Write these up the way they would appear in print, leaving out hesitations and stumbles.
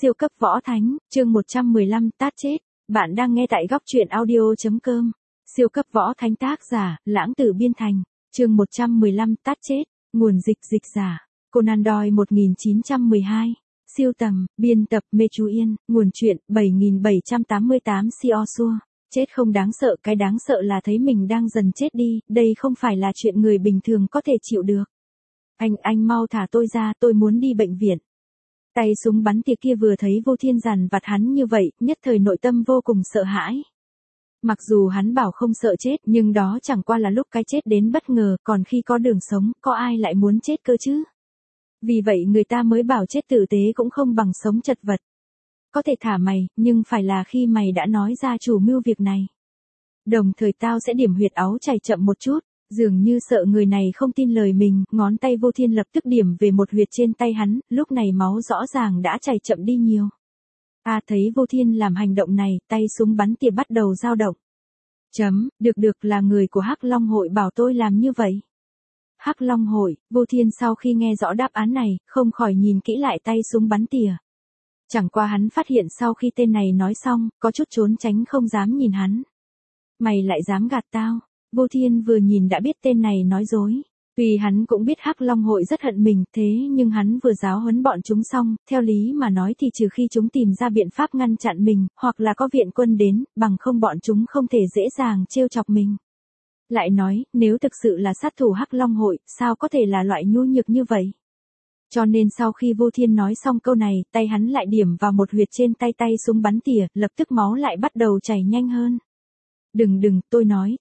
Siêu cấp võ thánh, chương 115 tát chết. Bạn đang nghe tại góc truyện audio.com. Siêu cấp võ thánh tác giả, Lãng Tử Biên Thành. Chương 115 tát chết. Nguồn dịch giả. Conan Doyle 1912. Siêu tầm, biên tập Mê Chú Yên. Nguồn truyện 7788 Siosua. Chết không đáng sợ, cái đáng sợ là thấy mình đang dần chết đi, đây không phải là chuyện người bình thường có thể chịu được. Anh mau thả tôi ra, tôi muốn đi bệnh viện. Tay súng bắn tỉa kia vừa thấy Vô Thiên dằn vặt hắn như vậy, nhất thời nội tâm vô cùng sợ hãi. Mặc dù hắn bảo không sợ chết, nhưng đó chẳng qua là lúc cái chết đến bất ngờ, còn khi có đường sống, có ai lại muốn chết cơ chứ? Vì vậy người ta mới bảo chết tử tế cũng không bằng sống chật vật. Có thể thả mày, nhưng phải là khi mày đã nói ra chủ mưu việc này. Đồng thời tao sẽ điểm huyệt áo chảy chậm một chút. Dường như sợ người này không tin lời mình, ngón tay Vô Thiên lập tức điểm về một huyệt trên tay hắn, lúc này máu rõ ràng đã chảy chậm đi nhiều. Thấy Vô Thiên làm hành động này, tay súng bắn tỉa bắt đầu dao động. Được là người của Hắc Long hội bảo tôi làm như vậy. Hắc Long hội, Vô Thiên sau khi nghe rõ đáp án này, không khỏi nhìn kỹ lại tay súng bắn tỉa. Chẳng qua hắn phát hiện sau khi tên này nói xong, có chút trốn tránh không dám nhìn hắn. Mày lại dám gạt tao? Vô Thiên vừa nhìn đã biết tên này nói dối. Tuy hắn cũng biết Hắc Long hội rất hận mình, thế nhưng hắn vừa giáo huấn bọn chúng xong, theo lý mà nói thì trừ khi chúng tìm ra biện pháp ngăn chặn mình, hoặc là có viện quân đến, bằng không bọn chúng không thể dễ dàng trêu chọc mình. Lại nói, nếu thực sự là sát thủ Hắc Long hội, sao có thể là loại nhu nhược như vậy? Cho nên sau khi Vô Thiên nói xong câu này, tay hắn lại điểm vào một huyệt trên tay súng bắn tỉa, lập tức máu lại bắt đầu chảy nhanh hơn. Đừng, tôi nói.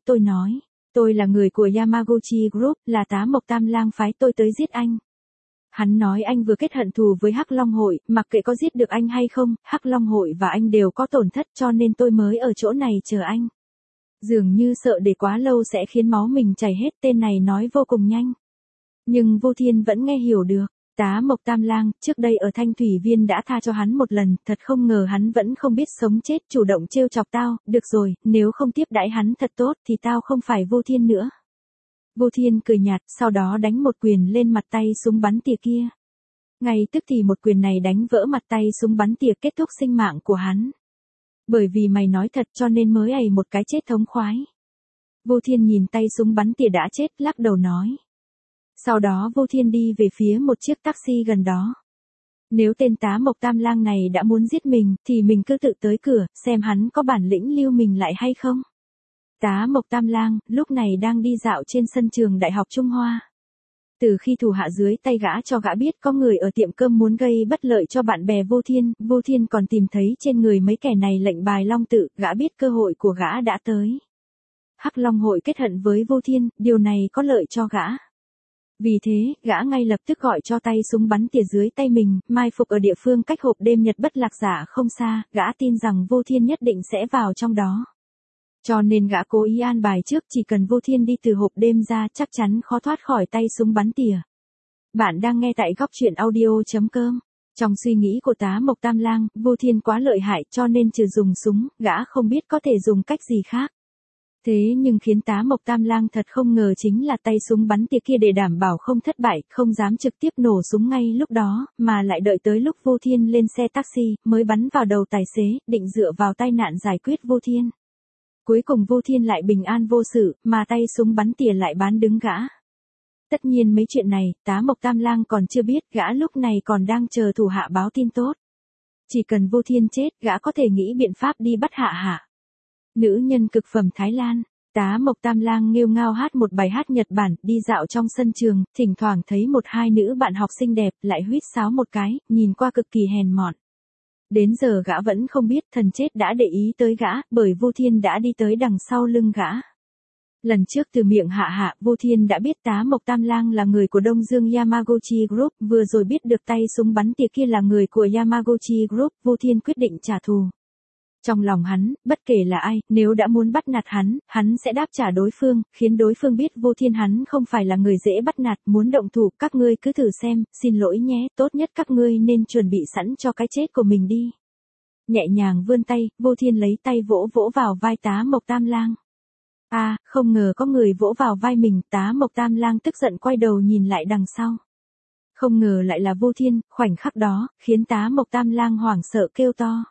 Tôi là người của Yamaguchi Group, là tá Mộc Tam Lang phái tôi tới giết anh. Hắn nói anh vừa kết hận thù với Hắc Long hội, mặc kệ có giết được anh hay không, Hắc Long hội và anh đều có tổn thất cho nên tôi mới ở chỗ này chờ anh. Dường như sợ để quá lâu sẽ khiến máu mình chảy hết, tên này nói vô cùng nhanh. Nhưng Vô Thiên vẫn nghe hiểu được. Tá Mộc Tam Lang, trước đây ở Thanh Thủy Viên đã tha cho hắn một lần, thật không ngờ hắn vẫn không biết sống chết, chủ động trêu chọc tao, được rồi, nếu không tiếp đãi hắn thật tốt thì tao không phải Vô Thiên nữa. Vô Thiên cười nhạt, sau đó đánh một quyền lên mặt tay súng bắn tỉa kia. Ngay tức thì một quyền này đánh vỡ mặt tay súng bắn tỉa, kết thúc sinh mạng của hắn. Bởi vì mày nói thật cho nên mới một cái chết thống khoái. Vô Thiên nhìn tay súng bắn tỉa đã chết, lắc đầu nói. Sau đó Vô Thiên đi về phía một chiếc taxi gần đó. Nếu tên tá Mộc Tam Lang này đã muốn giết mình, thì mình cứ tự tới cửa, xem hắn có bản lĩnh lưu mình lại hay không. Tá Mộc Tam Lang, lúc này đang đi dạo trên sân trường Đại học Trung Hoa. Từ khi thủ hạ dưới tay gã cho gã biết có người ở tiệm cơm muốn gây bất lợi cho bạn bè Vô Thiên còn tìm thấy trên người mấy kẻ này lệnh bài long tự, gã biết cơ hội của gã đã tới. Hắc Long hội kết hận với Vô Thiên, điều này có lợi cho gã. Vì thế, gã ngay lập tức gọi cho tay súng bắn tỉa dưới tay mình, mai phục ở địa phương cách hộp đêm Nhật Bất Lạc Giả không xa, gã tin rằng Vô Thiên nhất định sẽ vào trong đó. Cho nên gã cố ý an bài trước, chỉ cần Vô Thiên đi từ hộp đêm ra chắc chắn khó thoát khỏi tay súng bắn tỉa. Bạn đang nghe tại góc truyện audio.com. Trong suy nghĩ của tá Mộc Tam Lang, Vô Thiên quá lợi hại cho nên trừ dùng súng, gã không biết có thể dùng cách gì khác. Thế nhưng khiến tá Mộc Tam Lang thật không ngờ chính là tay súng bắn tỉa kia để đảm bảo không thất bại, không dám trực tiếp nổ súng ngay lúc đó, mà lại đợi tới lúc Vô Thiên lên xe taxi, mới bắn vào đầu tài xế, định dựa vào tai nạn giải quyết Vô Thiên. Cuối cùng Vô Thiên lại bình an vô sự, mà tay súng bắn tỉa lại bán đứng gã. Tất nhiên mấy chuyện này, tá Mộc Tam Lang còn chưa biết, gã lúc này còn đang chờ thủ hạ báo tin tốt. Chỉ cần Vô Thiên chết, gã có thể nghĩ biện pháp đi bắt hạ. Nữ nhân cực phẩm Thái Lan, tá Mộc Tam Lang nghêu ngao hát một bài hát Nhật Bản, đi dạo trong sân trường, thỉnh thoảng thấy một hai nữ bạn học xinh đẹp, lại huýt sáo một cái, nhìn qua cực kỳ hèn mọn. Đến giờ gã vẫn không biết thần chết đã để ý tới gã, bởi Vô Thiên đã đi tới đằng sau lưng gã. Lần trước từ miệng hạ, Vô Thiên đã biết tá Mộc Tam Lang là người của Đông Dương Yamaguchi Group, vừa rồi biết được tay súng bắn tỉa kia là người của Yamaguchi Group, Vô Thiên quyết định trả thù. Trong lòng hắn, bất kể là ai, nếu đã muốn bắt nạt hắn sẽ đáp trả đối phương, khiến đối phương biết Vô Thiên hắn không phải là người dễ bắt nạt, muốn động thủ, các ngươi cứ thử xem, xin lỗi nhé, tốt nhất các ngươi nên chuẩn bị sẵn cho cái chết của mình đi. Nhẹ nhàng vươn tay, Vô Thiên lấy tay vỗ vào vai tá Mộc Tam Lang. Không ngờ có người vỗ vào vai mình, tá Mộc Tam Lang tức giận quay đầu nhìn lại đằng sau. Không ngờ lại là Vô Thiên, khoảnh khắc đó, khiến Tá Mộc Tam Lang hoảng sợ kêu to.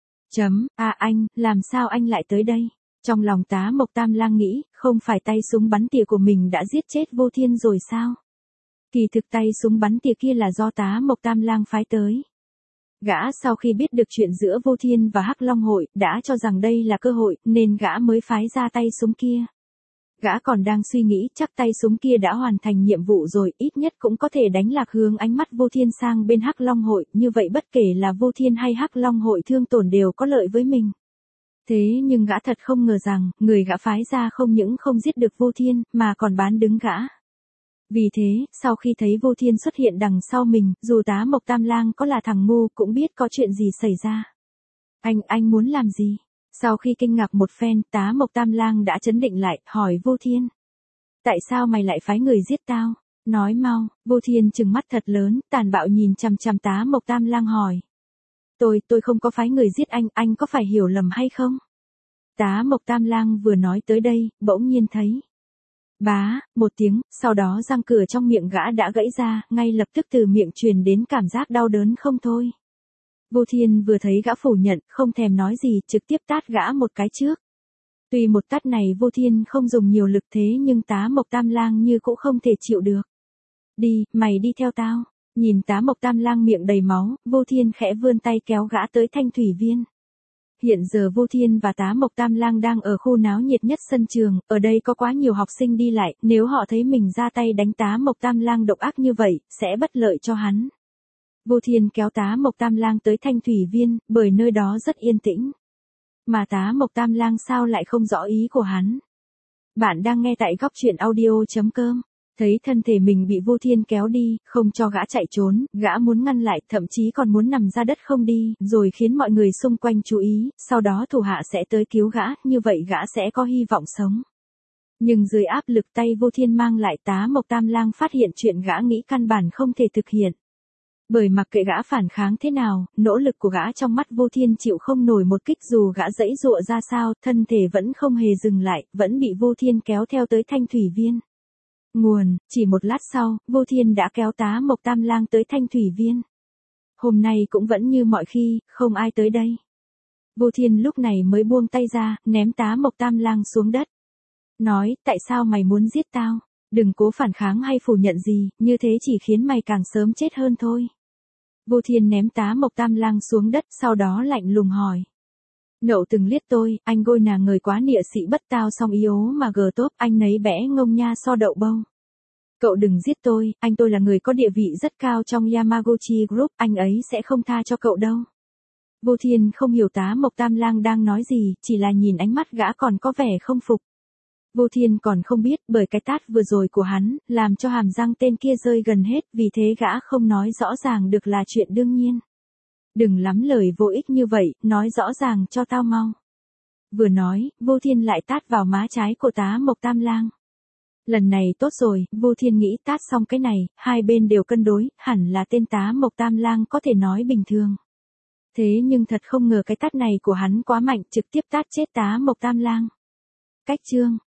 Anh, làm sao anh lại tới đây? Trong lòng Tá Mộc Tam Lang nghĩ, không phải tay súng bắn tỉa của mình đã giết chết Vô Thiên rồi sao? Kỳ thực tay súng bắn tỉa kia là do Tá Mộc Tam Lang phái tới. Gã sau khi biết được chuyện giữa Vô Thiên và Hắc Long hội, đã cho rằng đây là cơ hội, nên gã mới phái ra tay súng kia. Gã còn đang suy nghĩ chắc tay súng kia đã hoàn thành nhiệm vụ rồi, ít nhất cũng có thể đánh lạc hướng ánh mắt Vô Thiên sang bên Hắc Long hội, như vậy bất kể là Vô Thiên hay Hắc Long hội thương tổn đều có lợi với mình. Thế nhưng gã thật không ngờ rằng, người gã phái ra không những không giết được Vô Thiên, mà còn bán đứng gã. Vì thế, sau khi thấy Vô Thiên xuất hiện đằng sau mình, dù Tá Mộc Tam Lang có là thằng ngu cũng biết có chuyện gì xảy ra. Anh muốn làm gì? Sau khi kinh ngạc một phen, Tá Mộc Tam Lang đã trấn định lại, hỏi Vô Thiên. Tại sao mày lại phái người giết tao? Nói mau. Vô Thiên trừng mắt thật lớn, tàn bạo nhìn chằm chằm Tá Mộc Tam Lang hỏi. Tôi không có phái người giết anh có phải hiểu lầm hay không? Tá Mộc Tam Lang vừa nói tới đây, bỗng nhiên thấy. Bá, một tiếng, sau đó răng cửa trong miệng gã đã gãy ra, ngay lập tức từ miệng truyền đến cảm giác đau đớn không thôi. Vô Thiên vừa thấy gã phủ nhận, không thèm nói gì, trực tiếp tát gã một cái trước. Tuy một tát này Vô Thiên không dùng nhiều lực thế nhưng Tá Mộc Tam Lang như cũng không thể chịu được. Đi, mày đi theo tao. Nhìn Tá Mộc Tam Lang miệng đầy máu, Vô Thiên khẽ vươn tay kéo gã tới Thanh Thủy Viên. Hiện giờ Vô Thiên và Tá Mộc Tam Lang đang ở khu náo nhiệt nhất sân trường, ở đây có quá nhiều học sinh đi lại, nếu họ thấy mình ra tay đánh Tá Mộc Tam Lang độc ác như vậy, sẽ bất lợi cho hắn. Vô Thiên kéo Tá Mộc Tam Lang tới Thanh Thủy Viên, bởi nơi đó rất yên tĩnh. Mà Tá Mộc Tam Lang sao lại không rõ ý của hắn? Bạn đang nghe tại góc truyện audio.com. Thấy thân thể mình bị Vô Thiên kéo đi, không cho gã chạy trốn, gã muốn ngăn lại, thậm chí còn muốn nằm ra đất không đi, rồi khiến mọi người xung quanh chú ý, sau đó thủ hạ sẽ tới cứu gã, như vậy gã sẽ có hy vọng sống. Nhưng dưới áp lực tay Vô Thiên mang lại, Tá Mộc Tam Lang phát hiện chuyện gã nghĩ căn bản không thể thực hiện. Bởi mặc kệ gã phản kháng thế nào, nỗ lực của gã trong mắt Vô Thiên chịu không nổi một kích, dù gã giãy giụa ra sao, thân thể vẫn không hề dừng lại, vẫn bị Vô Thiên kéo theo tới Thanh Thủy Viên. Chỉ một lát sau, Vô Thiên đã kéo Tá Mộc Tam Lang tới Thanh Thủy Viên. Hôm nay cũng vẫn như mọi khi, không ai tới đây. Vô Thiên lúc này mới buông tay ra, ném Tá Mộc Tam Lang xuống đất. Nói, tại sao mày muốn giết tao? Đừng cố phản kháng hay phủ nhận gì, như thế chỉ khiến mày càng sớm chết hơn thôi. Vô Thiên ném Tá Mộc Tam Lang xuống đất, sau đó lạnh lùng hỏi. Nậu từng liếc tôi, anh gôi nàng người quá nịa sĩ bất tao song yếu mà gờ tốt, anh nấy bẽ ngông nha so đậu bâu. Cậu đừng giết tôi là người có địa vị rất cao trong Yamaguchi Group, anh ấy sẽ không tha cho cậu đâu. Vô Thiên không hiểu Tá Mộc Tam Lang đang nói gì, chỉ là nhìn ánh mắt gã còn có vẻ không phục. Vô Thiên còn không biết, bởi cái tát vừa rồi của hắn, làm cho hàm răng tên kia rơi gần hết, vì thế gã không nói rõ ràng được là chuyện đương nhiên. Đừng lắm lời vô ích như vậy, nói rõ ràng cho tao mau. Vừa nói, Vô Thiên lại tát vào má trái của Tá Mộc Tam Lang. Lần này tốt rồi, Vô Thiên nghĩ tát xong cái này, hai bên đều cân đối, hẳn là tên Tá Mộc Tam Lang có thể nói bình thường. Thế nhưng thật không ngờ cái tát này của hắn quá mạnh, trực tiếp tát chết Tá Mộc Tam Lang. Cách chương